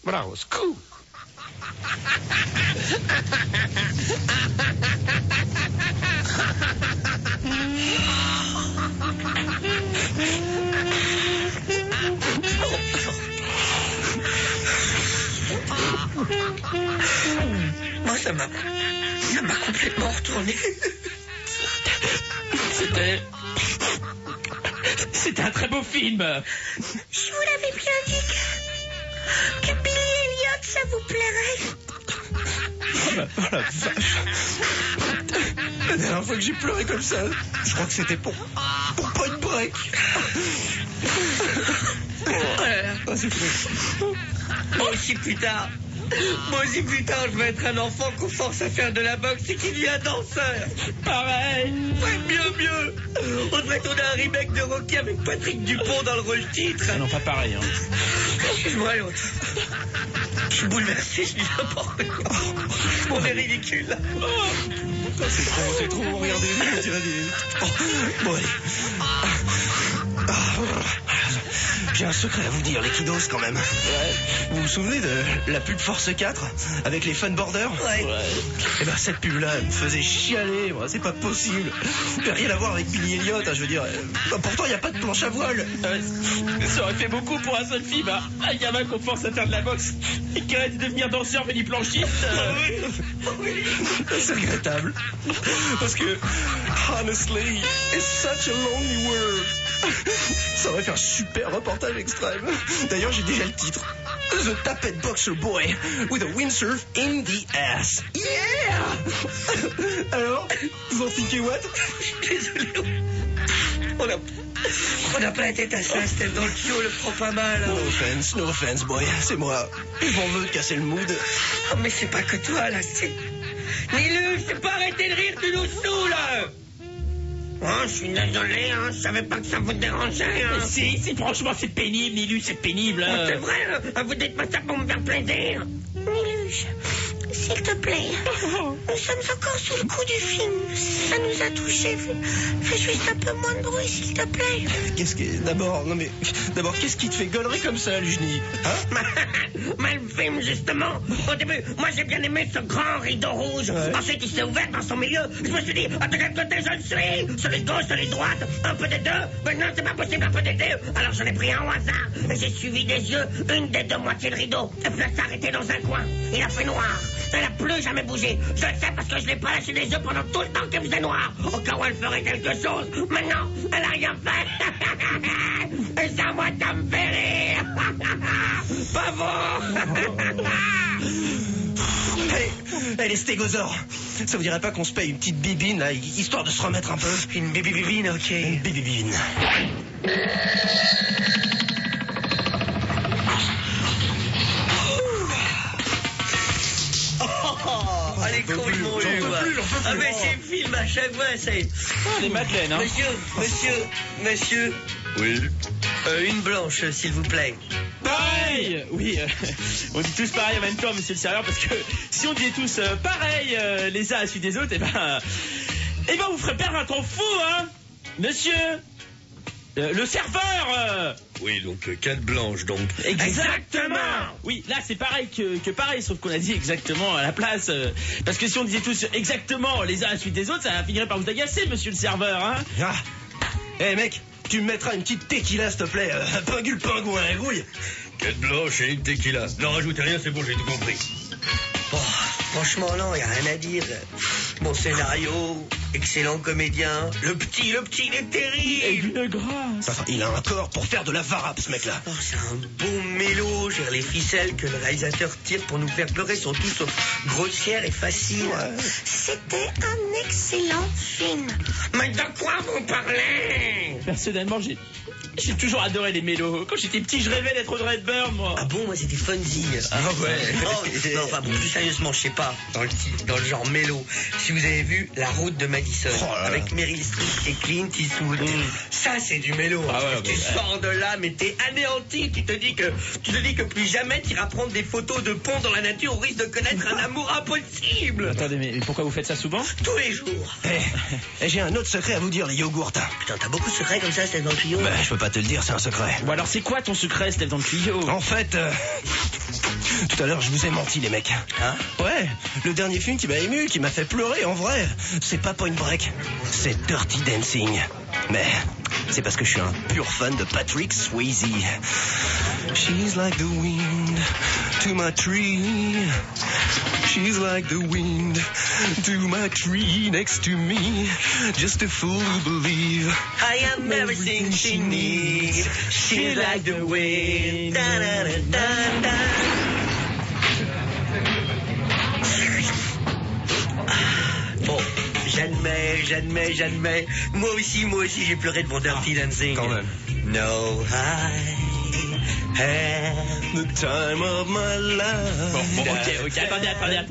Bravo, scoop. Moi, ça m'a complètement retourné. C'était un très beau film. Je vous l'avais bien dit que Billy Elliot, ça vous plairait. Oh la vache. La dernière fois que j'ai pleuré comme ça, je crois que c'était pour Point Break. C'est fou. Moi aussi, plus tard, je vais être un enfant qu'on force à faire de la boxe et qui devient danseur. Pareil. Ouais, mieux. On devrait tourner un remake de Rocky avec Patrick Dupont dans le rôle titre. Ah non, pas pareil. Hein. Excuse-moi, l'autre. Je suis bouleversé, je dis n'importe quoi. On est ridicule, là. C'est trop, regardez, on dirait des... Bon, allez. J'ai un secret à vous dire, les kiddos, quand même. Ouais. Vous vous souvenez de la pub Force 4 avec les funboarders? Ouais. Eh ben, cette pub-là, elle me faisait chialer, moi, c'est pas possible. Ça n'a rien à voir avec Billy Elliot, hein, je veux dire. Pourtant, il n'y a pas de planche à voile. Ça aurait fait beaucoup pour un seul film, hein. Un gamin qu'on force à faire de la boxe et qui arrête de devenir danseur planchiste. Oui. C'est regrettable. Parce que, honestly, it's such a lonely world. Ça aurait fait un super reportage extrême. D'ailleurs, j'ai déjà le titre. The Tappet Boxer Boy with a windsurf in the ass. Yeah! Alors, vous en thinkez what? Désolé. On n'a pas la tête à ça, c'était dans le tuyau, le prend pas mal. Hein. No offense, boy. C'est moi. Je m'en veux de casser le mood. Oh, mais c'est pas que toi, là, c'est... Nilu, c'est pas arrêter de rire, tu nous saoules. Oh, je suis désolé, hein, je savais pas que ça vous dérangeait. Hein. Si, franchement, c'est pénible, Nilu, c'est pénible. Oh, c'est vrai, hein, vous dites pas ça pour me faire plaisir. Miluche, s'il te plaît, nous sommes encore sous le coup du film. Ça nous a touchés. Fais juste un peu moins de bruit, s'il te plaît. D'abord, qu'est-ce qui te fait gaulerie comme ça, Eugénie? Hein? Mais le film, justement, au début, moi j'ai bien aimé ce grand rideau rouge. Ouais. Ensuite, il s'est ouvert dans son milieu. Je me suis dit, de quel côté je le suis? Celui de gauche, celui de droite, un peu des deux. Mais non, c'est pas possible, un peu des deux. Alors j'en ai pris un au hasard. Et j'ai suivi des yeux une des deux moitiés de rideau. Et puis elle s'est arrêtée dans un coin. Il a fait noir. Elle n'a plus jamais bougé. Je le sais parce que je l'ai pas lâché des yeux pendant tout le temps qu'il faisait noir. Au cas où elle ferait quelque chose. Maintenant, elle a rien fait. Et ça, moi, ça me fait rire. Pas bon. Hey, les stégosaures, ça vous dirait pas qu'on se paye une petite bibine, là, histoire de se remettre un peu? Une bibine, ok. Une bibine. Allez, complètement eu, quoi. Ah, mais ces films, à chaque fois, c'est... Les madeleines, hein. Monsieur. Oui. Une blanche, s'il vous plaît. Pareil. Oui, on dit tous pareil en même temps, monsieur le serveur, parce que si on disait tous pareil les uns à la suite des autres, eh ben vous ferez perdre un temps fou, hein. Monsieur le serveur. Oui, donc 4 blanches, donc. Exactement. Oui, là c'est pareil que pareil, sauf qu'on a dit exactement à la place. Parce que si on disait tous exactement les uns à la suite des autres, ça finirait par vous agacer, monsieur le serveur, hein. Ah. Hey, mec, tu me mettras une petite tequila, s'il te plaît. Pingule pingouin, grouille. 4 blanches et une tequila. Non, rajoutez rien, c'est bon, j'ai tout compris. Oh, franchement, non, y a rien à dire. Bon scénario, excellent comédien. Le petit, il est terrible. Et une grâce. Enfin, il a un corps pour faire de la varap, ce mec-là. Oh, c'est un bon mélo. Les ficelles que le réalisateur tire pour nous faire pleurer sont tous grossières et faciles. C'était un excellent film. Mais de quoi vous parlez? Personnellement, j'ai toujours adoré les mélos. Quand j'étais petit, je rêvais d'être Audrey Hepburn, moi. Ah bon, moi c'était Fonzie. Ah ouais. Non, enfin bon, plus sérieusement, je sais pas, dans le genre mélo. Si vous avez vu La Route de Madison, avec Meryl Streep et Clint Eastwood, ça c'est du mélo. Ah ouais, tu sors de là, mais t'es anéanti. Tu te dis que plus jamais t'iras prendre des photos de ponts dans la nature au risque de connaître un amour impossible. Attendez, mais pourquoi vous faites ça souvent? Tous les jours. J'ai un autre secret à vous dire, les yogourts. Putain, t'as beaucoup de secrets comme ça, c'est dans le tuyau. Je peux pas te le dire, c'est un secret. Ou alors c'est quoi ton secret, Steph, dans le tuyau? En fait, Tout à l'heure, je vous ai menti, les mecs. Hein? Ouais, le dernier film qui m'a ému, qui m'a fait pleurer, en vrai, c'est pas Point Break, c'est Dirty Dancing. Mais c'est parce que je suis un pur fan de Patrick Swayze. She's like the wind to my tree. She's like the wind to my tree next to me. Just a fool to believe I am everything she needs. She's like the wind. Da, da, da, da, da. Bon, j'admets. Moi aussi, j'ai pleuré devant Dirty Dancing. quand même. No, I have the time of my life. Bon, ok, attendez.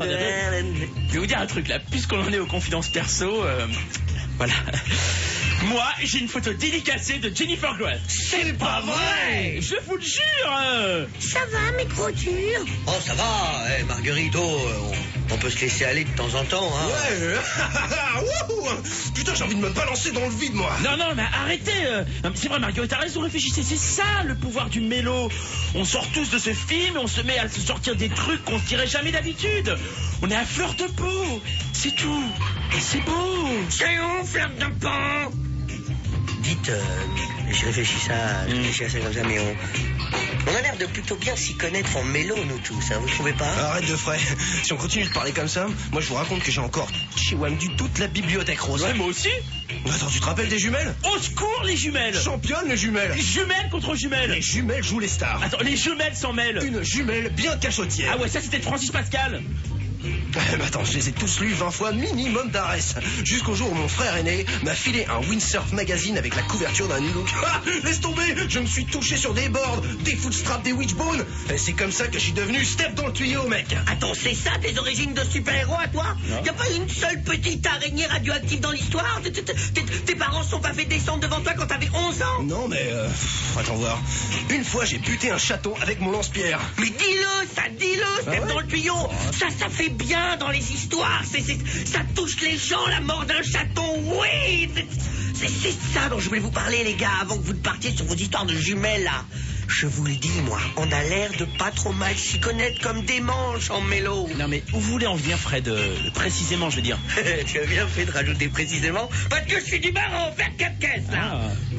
Je vais vous dire un truc là, puisqu'on en est aux confidences perso, voilà. Moi, j'ai une photo dédicacée de Jennifer Grey. C'est pas vrai! Je vous le jure. Ça va, mes gros durs? Oh, ça va, Marguerite, on peut se laisser aller de temps en temps, hein. Ouais. Wouhou. Putain, j'ai envie de me balancer dans le vide, moi. Non, mais arrêtez. Non, mais c'est vrai, Marguerite, t'as raison, réfléchissez. C'est ça, le pouvoir du mélo. On sort tous de ce film et on se met à se sortir des trucs qu'on se dirait jamais d'habitude. On est à fleur de peau. C'est tout. Et c'est beau. C'est où, fleur de peau? Dites, je réfléchis à ça comme ça, mais on a l'air de plutôt bien s'y connaître en mélo, nous tous, hein, vous trouvez pas? Arrête de frais. Si on continue de parler comme ça, moi je vous raconte que j'ai encore chez Wamdu toute la bibliothèque rose. Ouais, moi aussi. Attends, tu te rappelles des jumelles? Au secours, les jumelles. Championne, les jumelles. Jumelles contre jumelles. Les jumelles jouent les stars. Attends, les jumelles s'en mêlent. Une jumelle bien cachotière. Ah ouais, ça c'était de Francis Pascal. Mais attends, je les ai tous lus 20 fois minimum d'Arès. Jusqu'au jour où mon frère aîné m'a filé un Windsurf magazine avec la couverture d'un New Look. Ah, laisse tomber, je me suis touché sur des boards, des footstraps, des witchbones. Et c'est comme ça que je suis devenu Step dans le tuyau, mec. Attends, c'est ça tes origines de super-héros à toi? Y'a pas une seule petite araignée radioactive dans l'histoire? Tes parents se sont pas fait descendre devant toi quand t'avais 11 ans? Non, mais attends voir. Une fois, j'ai buté un chaton avec mon lance-pierre. Mais dis-le, Step ouais? dans le tuyau. Ça fait bien dans les histoires. Ça touche les gens, la mort d'un chaton, oui. C'est ça dont je voulais vous parler, les gars, avant que vous ne partiez sur vos histoires de jumelles, là. Je vous le dis, moi, on a l'air de pas trop mal s'y connaître comme des manches en mélo. Non mais où vous voulez en venir, Fred? Précisément, je veux dire. Tu as bien fait de rajouter précisément, parce que je suis du baron, faire 4 caisses, là.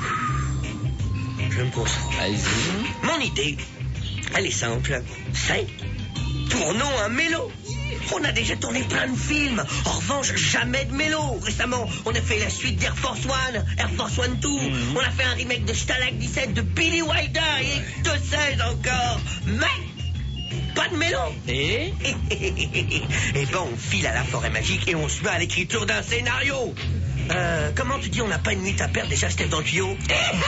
Je me concentre. Vas-y. Mon idée, elle est simple. C'est tournons un mélo. On a déjà tourné plein de films. En revanche, jamais de mélo. Récemment, on a fait la suite d'Air Force One, Air Force One 2. On a fait un remake de Stalag 17 de Billy Wilder et que sais-je encore. Mais pas de mélo. Et ben, on file à la forêt magique et on se met à l'écriture d'un scénario. Comment tu dis on n'a pas une minute à perdre déjà, Steph dans le tuyau?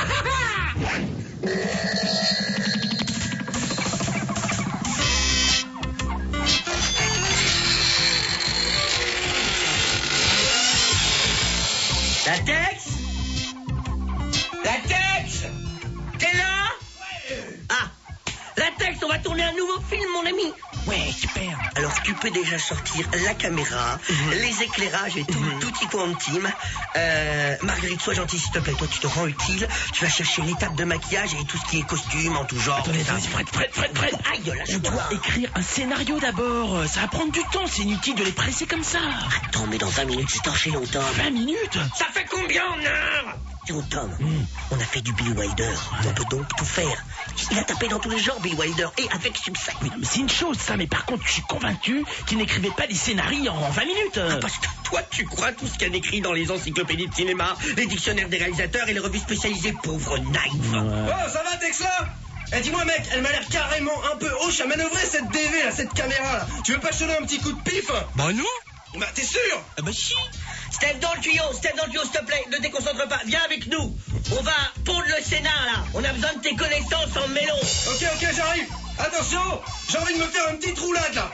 Latex, t'es là? Ah, Latex, on va tourner un nouveau film, mon ami. ouais, super. Alors tu peux déjà sortir la caméra, les éclairages et tout y quantum. Marguerite, sois gentille s'il te plaît, toi tu te rends utile. Tu vas chercher l'étape de maquillage et tout ce qui est costume en tout genre. Attendez, Fred. Aïe, On lâche-toi. doit écrire un scénario d'abord. Ça va prendre du temps, c'est inutile de les presser comme ça. Attends, mais dans 20 minutes, c'est torché longtemps. 20 minutes? Ça fait combien en heure? Dis-moi, Tom, on a fait du Billy Wilder. On peut donc tout faire. Il a tapé dans tous les genres, Billy Wilder, et avec succès. Oui, non, mais c'est une chose, ça, mais par contre, je suis convaincu qu'il n'écrivait pas des scénarios en 20 minutes. Ah, parce que toi, tu crois tout ce qu'il y a écrit dans les encyclopédies de cinéma, les dictionnaires des réalisateurs et les revues spécialisées, pauvre naïf. Oh, ça va, Texla? Eh, dis-moi, mec, elle m'a l'air carrément un peu hoche à manœuvrer cette DV, là, cette caméra, là. Tu veux pas sonner un petit coup de pif? Bah non. Bah, t'es sûr? Ah bah si. Steph dans le tuyau, s'il te plaît, ne déconcentre pas, viens avec nous. On va pondre le scénar, là. On a besoin de tes connaissances en mélo. Ok, j'arrive. Attention, j'ai envie de me faire une petite roulade, là.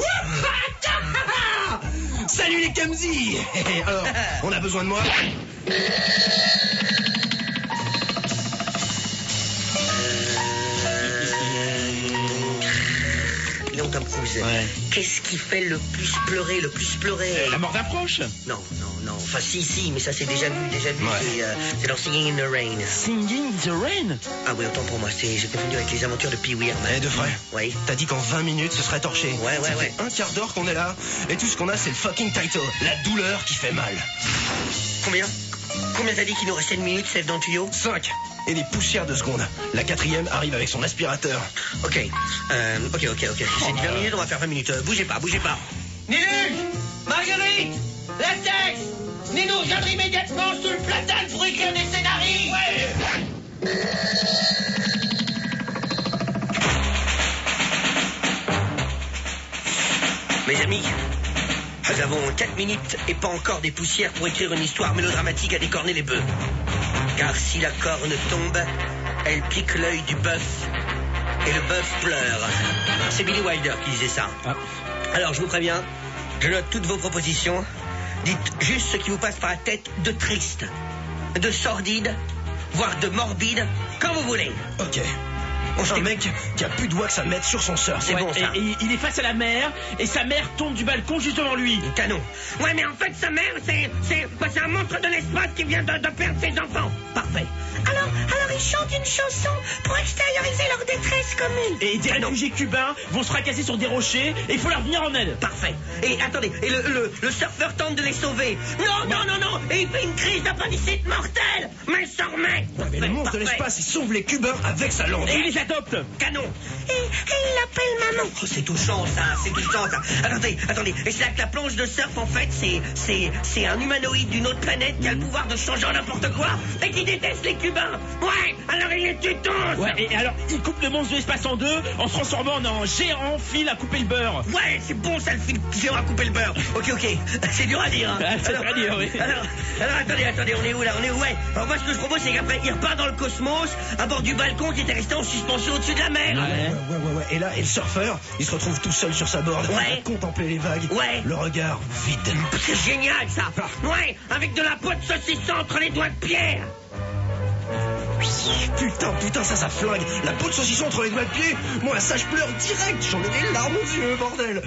Salut les Kamzi. Alors, on a besoin de moi? Léon Tom Cruise, Ouais. qu'est-ce qui fait le plus pleurer? La mort d'un proche. Non, non. Enfin, si, mais ça c'est déjà vu. Ouais. C'est dans Singing in the Rain. Singing in the Rain? Ah oui, autant pour moi, j'ai confondu avec les aventures de Pee-wee Herman. Eh, de vrai. Oui. T'as dit qu'en 20 minutes, ce serait torché. Ouais. Ça fait un quart d'heure qu'on est là, et tout ce qu'on a, c'est le fucking title. La douleur qui fait mal. Combien t'as dit qu'il nous restait une minute, Sève dans le tuyau? 5. Et des poussières de secondes. La 4e arrive avec son aspirateur. Ok. Ok. C'est 20 minutes, on va faire 20 minutes. Bougez pas. Ninu! Marguerite! Latex! Nino, viendra immédiatement sous le platane pour écrire des scénarios! Ouais! Mes amis, nous avons 4 minutes et pas encore des poussières pour écrire une histoire mélodramatique à décorner les bœufs. Car si la corne tombe, elle pique l'œil du bœuf et le bœuf pleure. C'est Billy Wilder qui disait ça. Ah. Alors, je vous préviens, je note toutes vos propositions. Dites juste ce qui vous passe par la tête de triste, de sordide, voire de morbide, quand vous voulez. Ok. Un mec qui a plus de wax à mettre sur son surf. C'est bon, ça. Et il est face à la mer, et sa mère tombe du balcon juste devant lui. Canon. Ouais, mais en fait, sa mère, c'est un monstre de l'espace qui vient de perdre ses enfants. Parfait. Alors ils chantent une chanson pour extérioriser leur détresse commune. Et des réfugiés cubains vont se fracasser sur des rochers, et il faut leur venir en aide. Parfait. Et attendez, et le surfeur tente de les sauver. Non. Et il fait une crise d'appendicite mortelle. Mais il s'en remet. Mais le monstre de l'espace, il sauve les Cubains avec sa langue. Et il les adopte. Canon. Et il l'appelle maman. Oh, c'est touchant ça. Attendez. Et c'est là que la planche de surf, en fait, c'est un humanoïde d'une autre planète qui a le pouvoir de changer en n'importe quoi et qui déteste les Cubains. Ouais, alors il les tue tous. Ouais, et alors il coupe le monstre de l'espace en deux en se transformant en géant fil à couper le beurre. Ouais, c'est bon ça, le fil qui à couper le beurre. Ok. C'est dur à dire. Hein. Ah, c'est dur à dire, oui. Alors attendez, on est où là? Ouais. Alors moi, ce que je propose, c'est qu'après, il repart dans le cosmos, à bord du balcon qui était resté en suspension au-dessus de la mer. Ouais. Et là, le surfeur, il se retrouve tout seul sur sa board, Ouais. à contempler les vagues. Ouais. Le regard vide. C'est génial ça. Ouais, avec de la peau de saucisson entre les doigts de pierre. Putain, ça flingue. La peau de saucisson entre les doigts de pied. Moi, ça, je pleure direct. J'en ai des larmes aux yeux, bordel.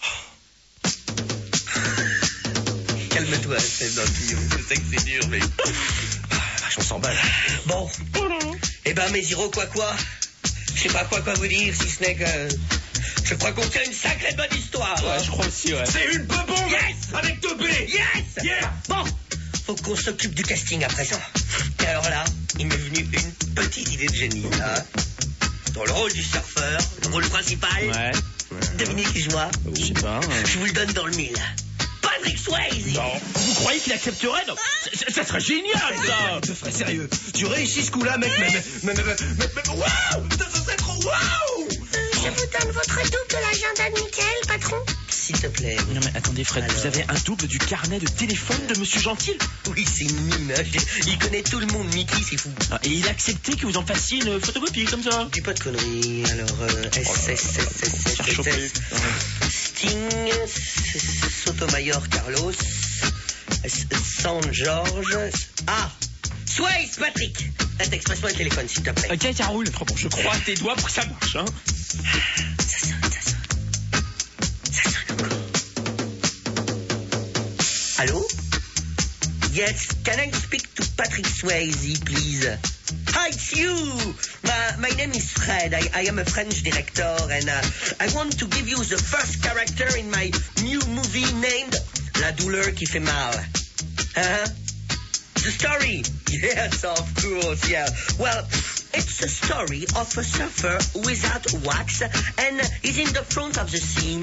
Calme-toi, c'est dans le tuyau. Je sais que c'est dur, mais... On s'emballe. Bon. Eh ben, mes Ziro, quoi. Je sais pas quoi vous dire, si ce n'est que... Je crois qu'on tient une sacrée bonne histoire. Ouais, je crois aussi, ouais. C'est une bebombe. Yes. Avec 2 B. Yes. Yeah. Bon, faut qu'on s'occupe du casting à présent. Et alors là, il m'est venu une petite idée de génie. Hein. Dans le rôle du surfeur, le rôle principal, Ouais. devinez qui je vois? Je sais pas. Je vous le donne dans le mille. Patrick Swayze. Non. Vous croyez qu'il accepterait? Non. Ça serait génial, ça. Je serais sérieux. Tu réussis ce coup-là, mec, mais waouh. Ça serait trop waouh. Je vous donne votre double de l'agenda de Michael, patron. S'il te plaît. Non mais attendez Fred, Alors. vous avez un double du carnet de téléphone de Monsieur Gentil? Oui, c'est une mine. Il connaît tout le monde, Mickey, c'est fou. Ah, et il a accepté que vous en fassiez une photocopie comme ça? Dis pas de conneries. Alors, Faire choper. Sting, Sotomayor Carlos, San George. Ah, Swayze Patrick. Attends, passe-moi le téléphone, s'il te plaît. Ok, ça roule. Bon, je crois à tes doigts pour que ça marche, hein. Ça sonne encore. Allô? Yes, can I speak to Patrick Swayze, please? Hi, it's you. My name is Fred. I am a French director, and I want to give you the first character in my new movie named La douleur qui fait mal. The story? Yes, of course, yeah. Well, it's a story of a surfer without wax, and he's in the front of the scene.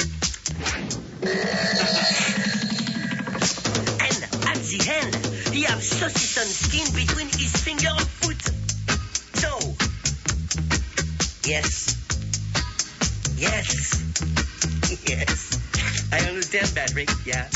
And at the end, he has saucisson skin between his finger and foot. So, yes. I understand, Patrick, yeah.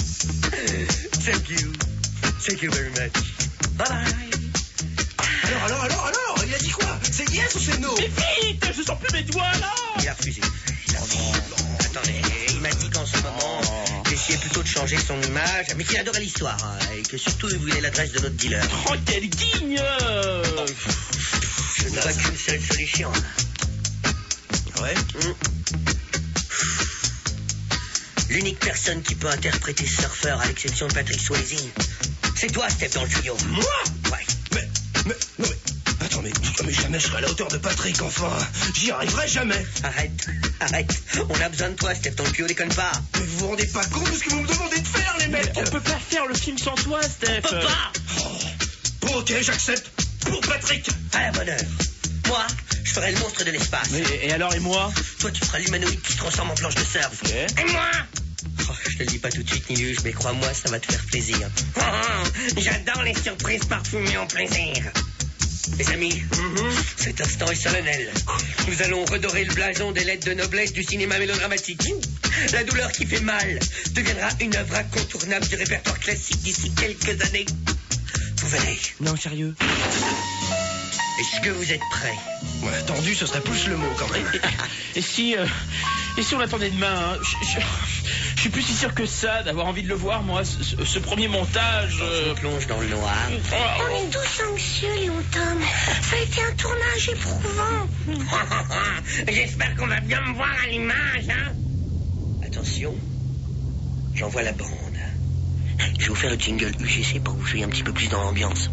Thank you very much. Bye-bye. Alors, il a dit quoi? C'est yes ou c'est no? Mais vite, je sens plus mes doigts là. Il a refusé. Attendez, il m'a dit qu'en ce moment, il essayait plutôt de changer son image, mais qu'il adorait l'histoire, hein, et que surtout il voulait l'adresse de notre dealer. Oh, quel guigne. Je ne vois qu'une seule solution. Ouais. L'unique personne qui peut interpréter Surfer, à l'exception de Patrick Swayze, c'est toi, Steph, dans le tuyau. Moi? Ouais. Non mais... Attends, mais jamais je serai à la hauteur de Patrick, enfin. J'y arriverai jamais. Arrête. On a besoin de toi, Steph, dans le tuyau, déconne pas. Mais vous vous rendez pas compte de ce que vous me demandez de faire, les mecs? On peut pas faire le film sans toi, Steph. On peut pas. Bon, ok, j'accepte. Pour Patrick. À la bonne heure. Moi, je ferai le monstre de l'espace. Mais, et alors, et moi? Toi, tu feras l'humanoïde qui se transforme en planche de surf. Ok. Et moi? Oh, je te le dis pas tout de suite, Niluge, mais crois-moi, ça va te faire plaisir. J'adore les surprises parfumées en plaisir. Les amis, cet instant est solennel. Nous allons redorer le blason des lettres de noblesse du cinéma mélodramatique. La douleur qui fait mal deviendra une œuvre incontournable du répertoire classique d'ici quelques années. Vous verrez. Non, sérieux. Est-ce que vous êtes prêts? Ouais, tendu, ce serait plus le mot, quand même. Et si on l'attendait demain, hein, je suis plus si sûr que ça d'avoir envie de le voir, moi, ce premier montage. On plonge dans le noir. On est tous anxieux, Léon Tom. Ça a été un tournage éprouvant. J'espère qu'on va bien me voir à l'image, hein. Attention, j'envoie la bande. Je vais vous faire le jingle UGC pour que vous soyez un petit peu plus dans l'ambiance.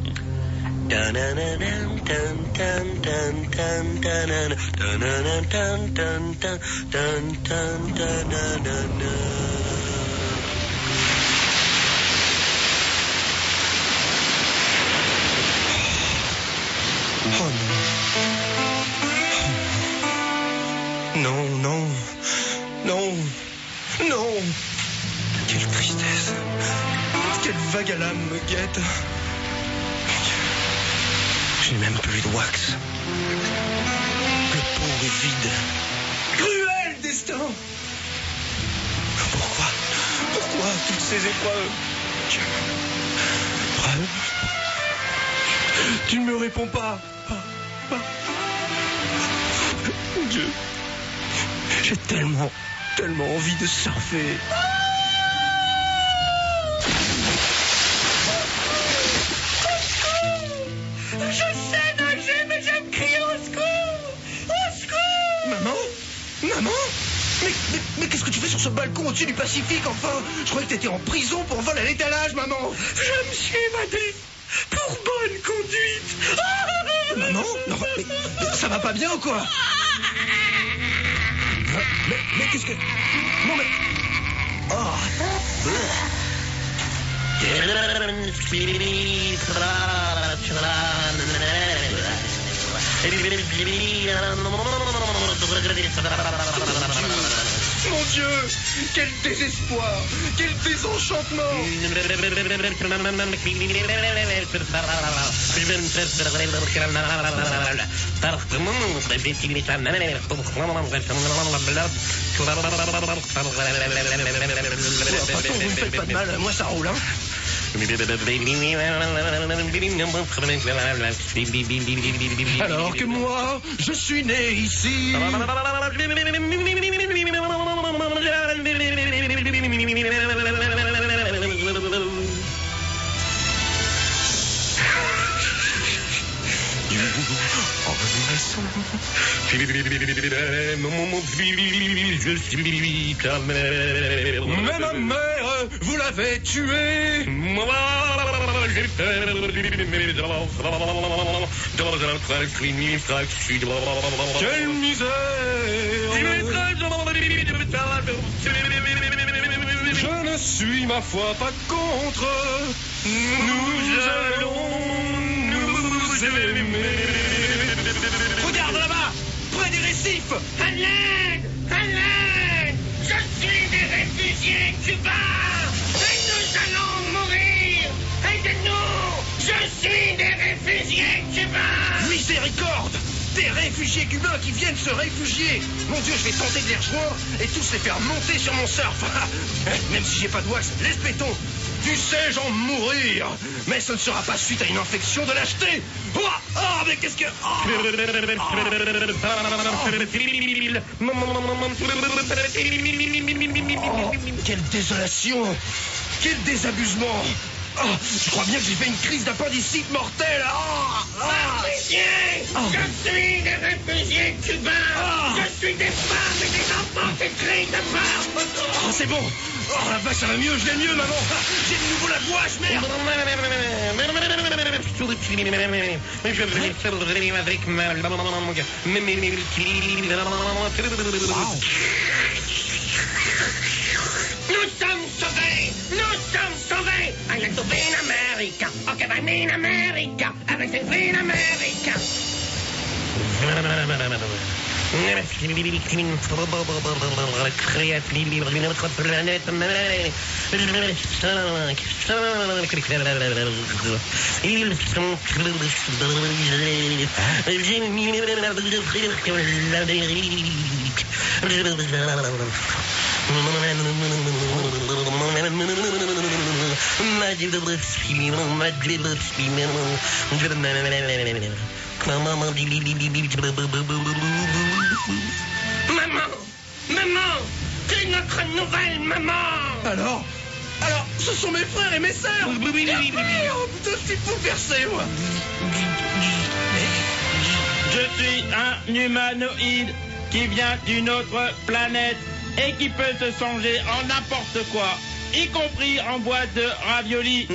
Oh non. Non. Quelle tristesse. Quelle vague à l'âme me guette. J'ai même plus de wax. Le pot est vide. Cruel destin. Pourquoi toutes ces épreuves? Preuve. Tu ne me réponds pas. Dieu. J'ai tellement envie de surfer. Je sais nager, mais j'aime crier au secours. Au secours. Maman? Mais qu'est-ce que tu fais sur ce balcon au-dessus du Pacifique, enfin? Je croyais que t'étais en prison pour vol à l'étalage, maman. Je me suis évadé pour bonne conduite. Maman? Non, mais ça va pas bien ou quoi? Mais qu'est-ce que... Non, mais... Oh. Mon Dieu, quel désespoir, quel désenchantement. Patron, vous me faites pas de mal, moi ça roule, hein. Alors que moi, je suis né ici. Mais ma mère, vous l'avez tuée. Quelle misère. Je ne suis ma foi pas contre. Nous allons nous aimer. Regarde là-bas, près des récifs. À l'aide! Je suis des réfugiés cubains et nous allons mourir! Aidez-nous! Je suis des réfugiés cubains! Miséricorde! Des réfugiés cubains qui viennent se réfugier. Mon Dieu, je vais tenter de les rejoindre et tous les faire monter sur mon surf. Même si j'ai pas de wax, laisse béton. Tu sais, j'en mourir. Mais ce ne sera pas suite à une infection de lâcheté. Mais qu'est-ce que... Quelle désolation. Quel désabusement. Je crois bien que j'ai fait une crise d'appendicite mortelle. Réfugiés! Je suis des réfugiés cubains! Je suis des femmes et des enfants qui crient de peur! C'est bon. Oh la vache, ça va mieux, je vais mieux, maman. J'ai de nouveau la gouache, merde. Nous sommes sauvés! Nous sommes sauvés! I like to be in America. Okay, I'm in America. Everything's in America. Maman, c'est notre nouvelle maman. Alors, ce sont mes frères et mes sœurs. Oh putain, c'est fou percer, moi. Je suis un humanoïde qui vient d'une autre planète et qui peut se changer en n'importe quoi, y compris en boîte de raviolis.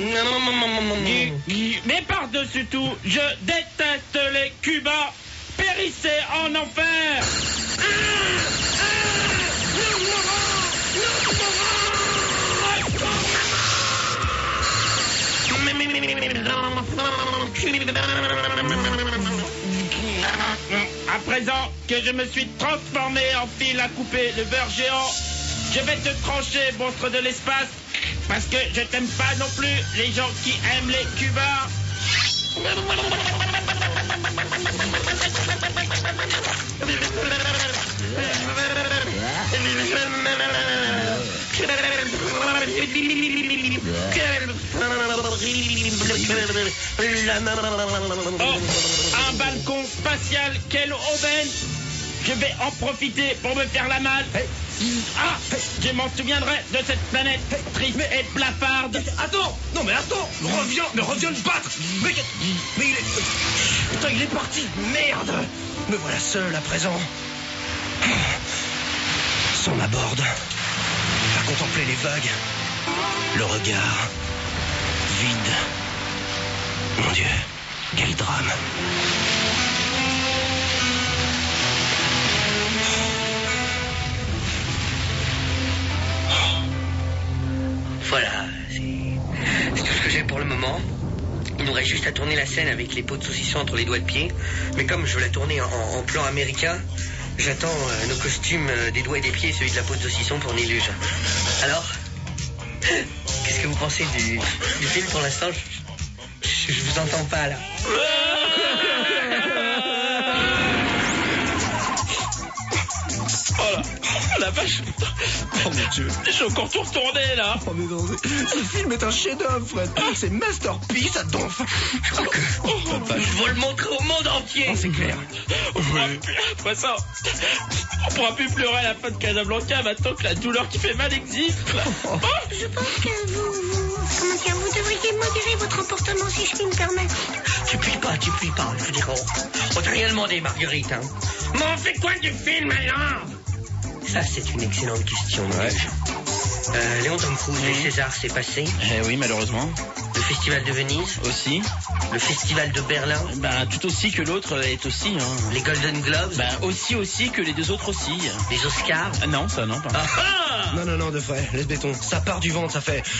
Mais par-dessus tout, je déteste les Cubas. Périssez en enfer. À présent que je me suis transformé en fil à couper de beurre géant, je vais te trancher, monstre de l'espace, parce que je t'aime pas non plus les gens qui aiment les Cubas. Oh, un balcon spatial, quelle aubaine! Je vais en profiter pour me faire la malle. Ah, je m'en souviendrai de cette planète triste et blafarde. Attends, non mais attends, reviens te battre. Mais il est... Putain, il est parti, merde. Me voilà seul à présent. Sans ma borde, à contempler les vagues, le regard vide. Mon Dieu, quel drame. Voilà, c'est tout ce que j'ai pour le moment. Il nous reste juste à tourner la scène avec les pots de saucisson entre les doigts de pied. Mais comme je veux la tourner en plan américain, j'attends nos costumes des doigts et des pieds, celui de la peau de saucisson pour Niluge. Alors, qu'est-ce que vous pensez du film pour l'instant? Je vous entends pas là. Oh la vache. Oh mon Dieu. Je suis encore tout retourné là. Oh mais non, ce film est un chef-d'œuvre, Fred. C'est masterpiece à donf. Je crois que je vais le montrer au monde entier. Oh, c'est clair. Après ça, on pourra plus pleurer à la fin de Casablanca maintenant que la douleur qui fait mal existe. Je pense que vous devriez modérer votre comportement, si je puis me permettre. Tu puis pas. Je veux dire, on t'a rien demandé, Marguerite. Hein. Mais on fait quoi du film alors? Ça, c'est une excellente question, Niluge. Léon Tom Cruise, les Césars, c'est passé. Oui, malheureusement. Le Festival de Venise. Aussi. Le Festival de Berlin. Ben, tout aussi que l'autre est aussi. Hein. Les Golden Globes. Ben, aussi que les deux autres aussi. Les Oscars. Non, ça non, pas. Non, de vrai, laisse béton. Ça part du ventre, ça fait...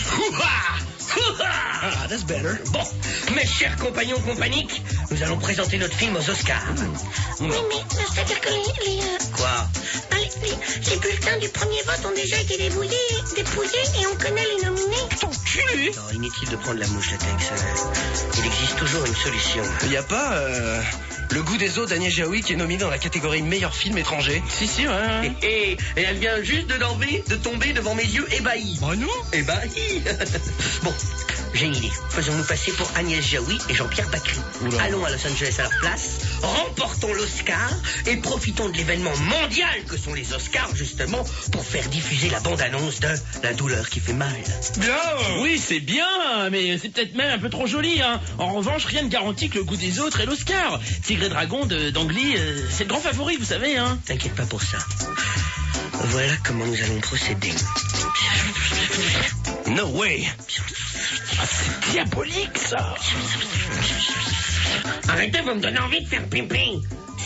Ah, that's better. Bon, mes chers compagnons compagniques, nous allons présenter notre film aux Oscars. Oui, mais c'est-à-dire que Quoi? les bulletins du premier vote ont déjà été dépouillés et on connaît les nominés. Enculé. Non, inutile de prendre la mouche de Tex. Il existe toujours une solution. Y a pas Le Goût des eaux d'Agnès Jaoui qui est nominé dans la catégorie meilleur film étranger? Si, ouais. Et elle vient juste de tomber devant mes yeux ébahis. Oh non. Ébahis. Bon, j'ai une idée. Faisons-nous passer pour Agnès Jaoui et Jean-Pierre Bacri. Oula. Allons à Los Angeles à leur place, remportons l'Oscar et profitons de l'événement mondial que sont les Oscars, justement, pour faire diffuser la bande-annonce de La douleur qui fait mal. Bien. Oui, c'est bien, mais c'est peut-être même un peu trop joli. Hein. En revanche, rien ne garantit que Le Goût des autres ait l'Oscar. Tigre et Dragon d'Angly, c'est le grand favori, vous savez. Hein. T'inquiète pas pour ça. Voilà comment nous allons procéder. No way. Ah, c'est diabolique, ça. Arrêtez, vous me donnez envie de faire pipi.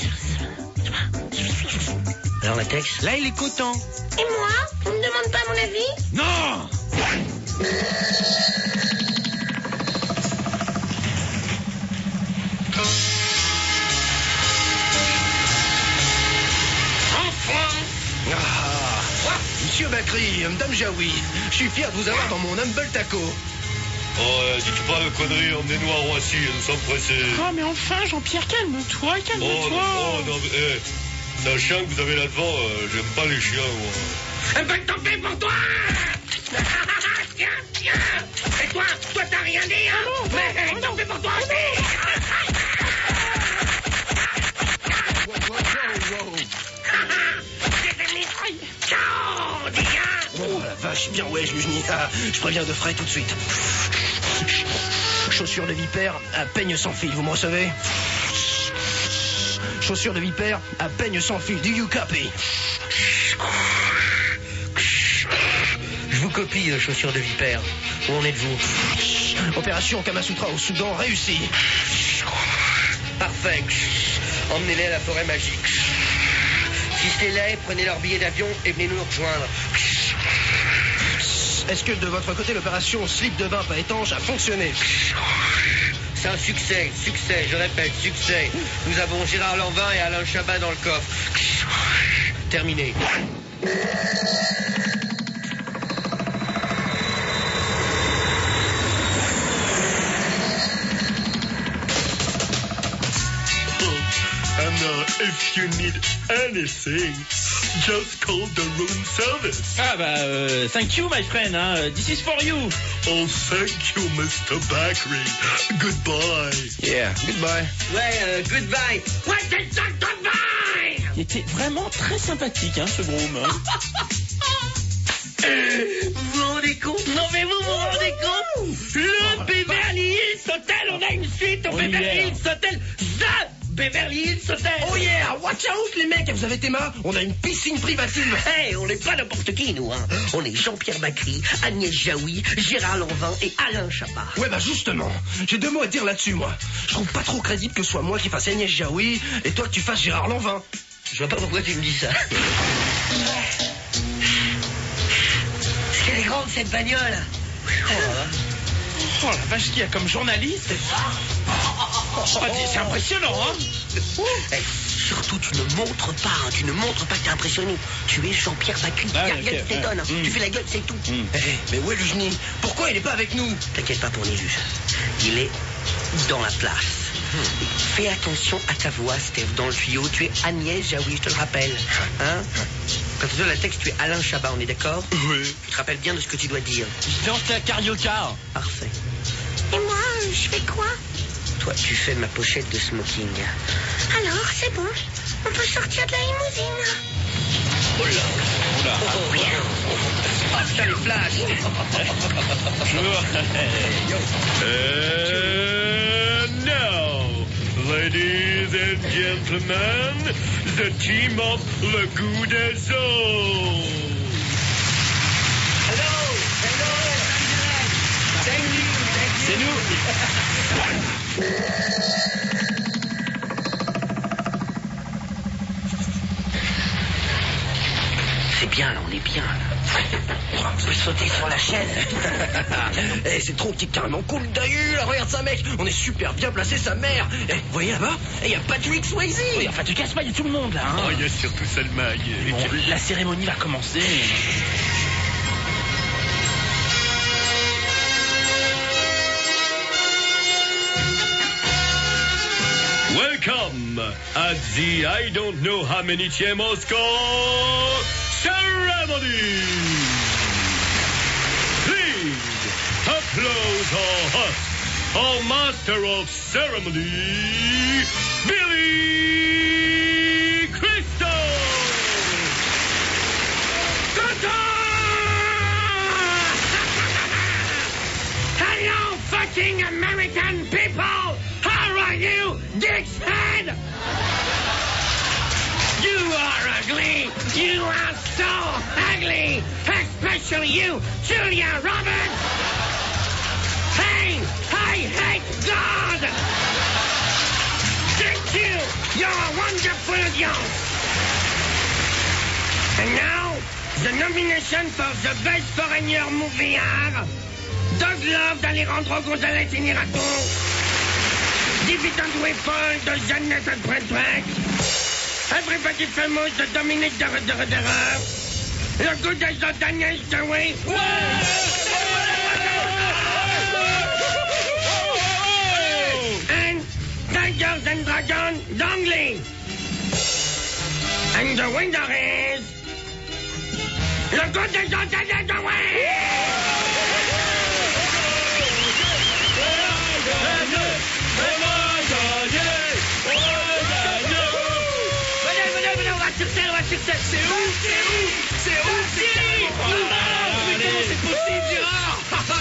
Alors, Latex? Là, il est content. Et moi? On me demande pas mon avis? Non. Monsieur Bakri, Madame Jaoui, je suis fier de vous avoir dans mon humble taco. Oh, dites pas de conneries, emmenez-nous à Roissy, nous sommes pressés. Oh, mais enfin, Jean-Pierre, calme-toi, Oh, non, mais, c'est un chien que vous avez là devant, j'aime pas les chiens, moi. Un peu de temps fait pour toi. Tiens, tiens. Et toi t'as rien dit, hein? Mais t'en fais pour toi aussi. Ciao, dis hein. Oh la vache, bien ouais, Jujni. Ah, je préviens de frais tout de suite. Chaussures de vipère à peigne sans fil, vous me recevez? Chaussures de vipère à peigne sans fil, do you copy? Je vous copie, chaussures de vipère. Où en êtes-vous? Opération Kamasutra au Soudan réussie. Parfait. Emmenez-les à la forêt magique. Ficelez-les, prenez leur billet d'avion et venez nous rejoindre. Est-ce que de votre côté l'opération slip de bain pas étanche a fonctionné? C'est un succès, je répète, succès. Nous avons Gérard Lanvin et Alain Chabat dans le coffre. Terminé. And if you need anything, just call the room service. Ah, bah, thank you, my friend, hein. This is for you. Oh, thank you, Mr. Bakri. Goodbye. Yeah, goodbye. Ouais, goodbye. Ouais, c'est ça, goodbye. Il était vraiment très sympathique, hein, ce groom. Vous vous rendez compte? Non, mais vous vous rendez compte? Le Beverly Hills Hotel, on a une suite au On y Beverly est. Hills Hotel. Beverly Hills Hotel. Oh yeah, watch out les mecs, vous avez tes mains? On a une piscine privative. Hey, on n'est pas n'importe qui, nous, hein. On est Jean-Pierre Bakri, Agnès Jaoui, Gérard Lanvin et Alain Chabat. Ouais bah justement, j'ai deux mots à dire là-dessus moi. Je trouve pas trop crédible que ce soit moi qui fasse Agnès Jaoui et toi que tu fasses Gérard Lanvin. Je vois pas pourquoi tu me dis ça. Est-ce qu'elle est grande, cette bagnole? Oh, la vache, qu'il y a comme journaliste. C'est impressionnant, hein. Hey, surtout, tu ne montres pas, hein. Tu ne montres pas que t'es impressionné. Tu es Jean-Pierre Bakri. Ah, Y'a ok, rien qui t'étonne, hein. Tu fais la gueule, c'est tout. Mais où est Lujni? Pourquoi il est pas avec nous? T'inquiète pas pour Négus. Il est dans la place. Fais attention à ta voix, Steph. Dans le tuyau, tu es Agnès Jaoui, je te le rappelle. Hein? Quand tu donnes la texte, tu es Alain Chabat, on est d'accord? Oui. Tu te rappelles bien de ce que tu dois dire. Je danse la carioca. Parfait. Et moi, je fais quoi? Toi, tu fais ma pochette de smoking. Alors, c'est bon. On peut sortir de la limousine. Oula. Oh, rien. Ah, putain, les flashs. And now, ladies and gentlemen, the team of Le Goût des Eaux. C'est nous. C'est bien, là, on est bien, là. On peut sauter sur la chaise. Eh, c'est trop carrément cool d'ailleurs, regarde ça mec, on est super bien placé sa mère. Eh, vous voyez là-bas? Eh, y a Patrick Swayze. Oui, enfin, tu casses pas, il y a tout le monde, là, hein. Oh, il y a surtout Salma. Bon, la cérémonie va commencer. Welcome at the I don't know how many Moscow ceremony. Please applause our host, our master of ceremony, Billy Crystal. Hello, fucking American people! How are you, dick's head? You are ugly! You are so ugly! Especially special you, Julia Roberts. Hey, I hate God. Thank you. You're a wonderful audience. And now, the nomination for the best foreigner movie are Doug Love d'Alejandro González Iñárritu, Dividend Weapon de Jeannette Alfred, Everybody Famous de Dominique de Rederer, The Good Days de Daniel Stewart, and Tigers and Dragons Dong Lee. And the winner is The Good Days de Daniel Stewart. On va succès. C'est où? Mais comment c'est possible, Gérard?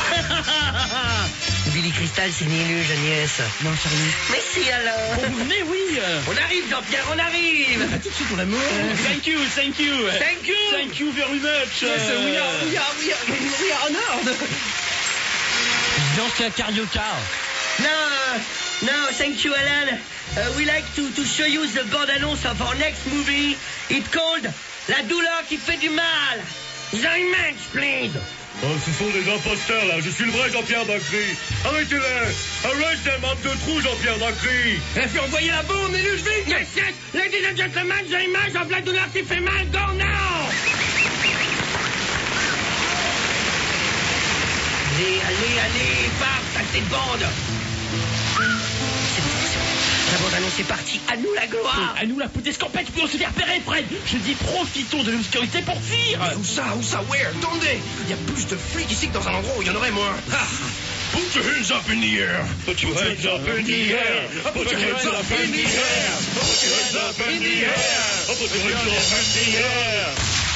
Billy Crystal, c'est nul, Agnès. Non, Charlie. Mais si alors. Vous venez, oui. On arrive, Jean-Pierre, on arrive. Tout de suite, on l'amour. Thank you. Thank you. Thank you very much. Yes, we are honored. Disons qu'il y a Carioca. No, thank you, Alan. We like to show you the bande-annonce of our next movie. It's called La douleur qui fait du mal. The Image, please. Oh, ce sont des imposteurs, là. Je suis le vrai Jean-Pierre Dacry. Arrêtez-les. Arrête ces manques de trous, Jean-Pierre Dacry. Fais envoyer la bombe, on est vite. Yes, ladies and gentlemen, the Image of La douleur qui fait mal. Go now. Allez, paf, saleté de bande. La bande-annonce est partie. À nous la gloire. À nous la poudre d'escampette, puis on se fait repérer, Fred. Je dis profitons de l'obscurité pour fuir. Où ça, where? Donde? Il y a plus de flics ici que dans un endroit où il y en aurait moins. Put your hands up in the air. Put your hands up in the air. Put your hands up in the air. Put your hands up in the air. Put your hands up in the air.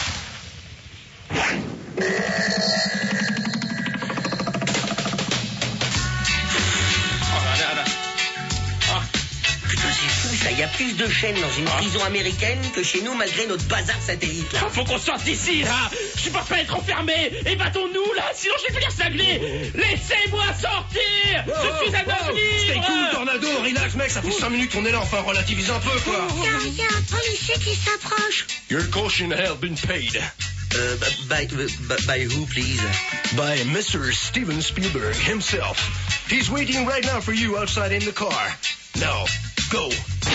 Il y a plus de chaînes dans une prison américaine que chez nous malgré notre bazar satellite là. Faut qu'on sorte d'ici, là. Je supporte pas être enfermé. Et battons-nous, là, sinon je vais finir cinglé. Laissez-moi sortir. Je suis un homme libre. Stay cool, Tornado, relax, mec, ça fait 5 minutes qu'on est là, enfin relativise un peu, quoi. Il y a un policier qui s'approche. Your caution has been paid. By who, please? By Mr. Steven Spielberg himself. He's waiting right now for you outside in the car. Now, go.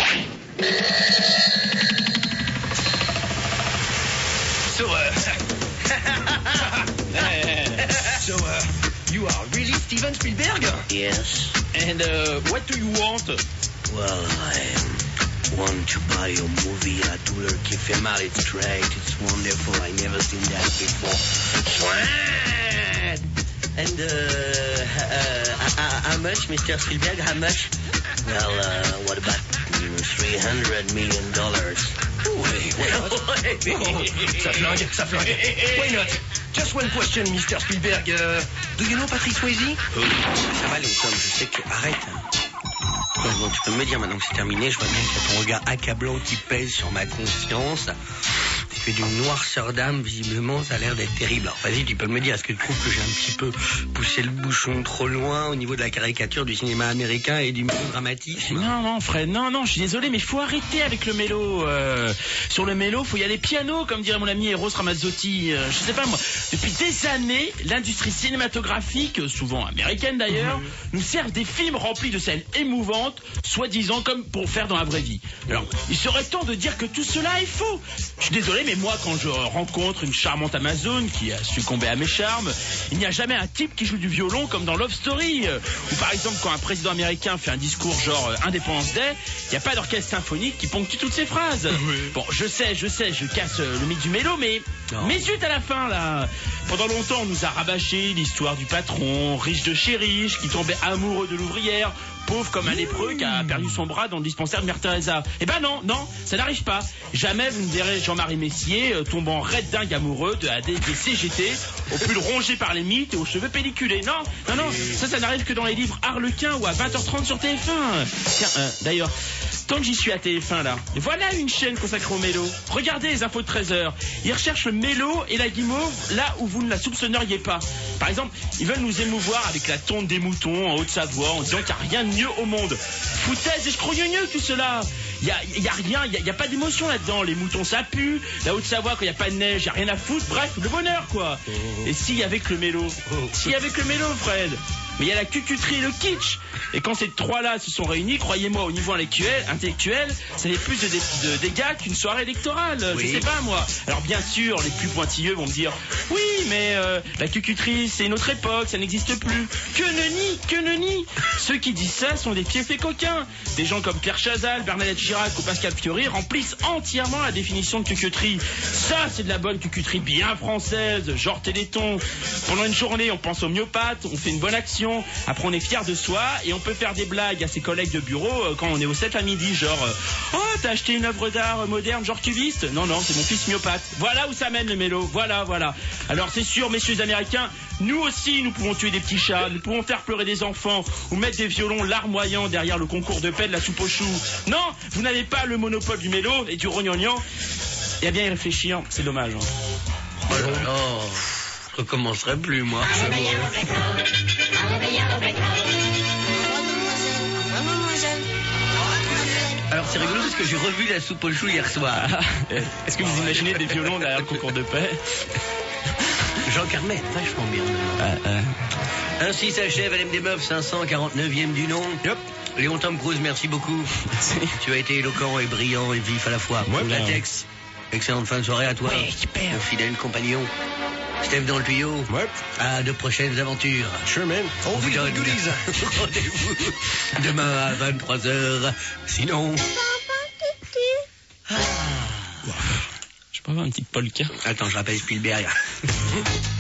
So, you are really Steven Spielberg? Yes. And what do you want? Well, I want to buy your movie La douleur qui fait mal. It's great. It's wonderful. I never seen that before. And how much, Mr. Spielberg? How much? Well, what about $300 million? Wait, ça flingue. Why not? Just one question, Mr. Spielberg. Do you know Patrick Swayze? Ça va, Tom, je sais que... Arrête. Bon, tu peux me dire maintenant que c'est terminé, je vois bien qu'il y a ton regard accablant qui pèse sur ma conscience. Tu es d'une noirceur d'âme, visiblement, ça a l'air d'être terrible. Alors vas-y, tu peux me dire, est-ce que tu trouves que j'ai un petit peu poussé le bouchon trop loin au niveau de la caricature du cinéma américain et du mélodramatisme? Non, Fred, non, je suis désolé, mais il faut arrêter avec le mélo. Sur le mélo, faut y aller piano, comme dirait mon ami Eros Ramazzotti. Je sais pas, moi. Depuis des années, l'industrie cinématographique, souvent américaine d'ailleurs, nous sert des films remplis de scènes émouvantes, soi-disant comme pour faire dans la vraie vie. Alors, il serait temps de dire que tout cela est faux. Je suis désolé, mais moi, quand je rencontre une charmante Amazone qui a succombé à mes charmes, il n'y a jamais un type qui joue du violon comme dans Love Story. Ou par exemple, quand un président américain fait un discours genre Independence Day, il n'y a pas d'orchestre symphonique qui ponctue toutes ses phrases. Oui. Bon, je sais, je casse le mythe du mélo, mais zut à la fin, là. Pendant longtemps, on nous a rabâché l'histoire du patron, riche de chez riche, qui tombait amoureux de l'ouvrière, pauvre comme un lépreux qui a perdu son bras dans le dispensaire de Mère Teresa. Eh ben non, ça n'arrive pas. Jamais vous ne verrez Jean-Marie Messi policier tombant raide dingue amoureux des CGT, au pull rongé par les mythes et aux cheveux pelliculés. Non, ça n'arrive que dans les livres Harlequin ou à 20h30 sur TF1. Tiens, d'ailleurs, tant que j'y suis à TF1 là, voilà une chaîne consacrée au mélo. Regardez les infos de 13h. Ils recherchent le mélo et la guimauve là où vous ne la soupçonneriez pas. Par exemple, ils veulent nous émouvoir avec la tonte des moutons en Haute-Savoie en disant qu'il n'y a rien de mieux au monde. Foutaise et escrogneux tout cela. Il y a rien, il y a pas d'émotion là-dedans. Les moutons ça pue. La Haute-Savoie quand il n'y a pas de neige, il n'y a rien à foutre. Bref, le bonheur quoi. Et s'il y avait que le mélo, Fred. Mais il y a la cucuterie et le kitsch. Et quand ces trois-là se sont réunis, croyez-moi, au niveau intellectuel, ça fait plus de dégâts qu'une soirée électorale. Oui. Je sais pas, moi. Alors bien sûr, les plus pointilleux vont me dire « Oui, mais la cucuterie, c'est une autre époque, ça n'existe plus. » Que nenni. Ceux qui disent ça sont des fiefs et coquins. Des gens comme Pierre Chazal, Bernadette Chirac ou Pascal Fiori remplissent entièrement la définition de cucuterie. Ça, c'est de la bonne cucuterie bien française, genre Téléthon. Pendant une journée, on pense aux myopathes, on fait une bonne action. Après on est fier de soi et on peut faire des blagues à ses collègues de bureau quand on est au 7 à midi, genre oh t'as acheté une œuvre d'art moderne genre cubiste? Non c'est mon fils myopathe. Voilà où ça mène le mélo, voilà. Alors c'est sûr messieurs les Américains, nous aussi nous pouvons tuer des petits chats, nous pouvons faire pleurer des enfants ou mettre des violons larmoyants derrière le concours de paix de la soupe aux choux. Non, vous n'avez pas le monopole du mélo et du rognognan. Et à bien y réfléchir, c'est dommage. Oh là là, je recommencerai plus moi. Alors c'est rigolo parce que j'ai revu la soupe aux choux hier soir. Est-ce que vous imaginez des violons derrière le concours de paix? Jean Carmet, vachement bien. Ainsi s'achève LM des Meufs, 549e du nom. Yep. Léon Tom Cruise, merci beaucoup. Tu as été éloquent et brillant et vif à la fois. Ouais, Latex, excellente fin de soirée à toi. Oui, super. Mon fidèle compagnon. Steph dans le tuyau. Ouais. À de prochaines aventures. Sure, man. On vous donne rendez-vous demain à 23h. Sinon... Je peux avoir une petite polka? Attends, je rappelle Spielberg.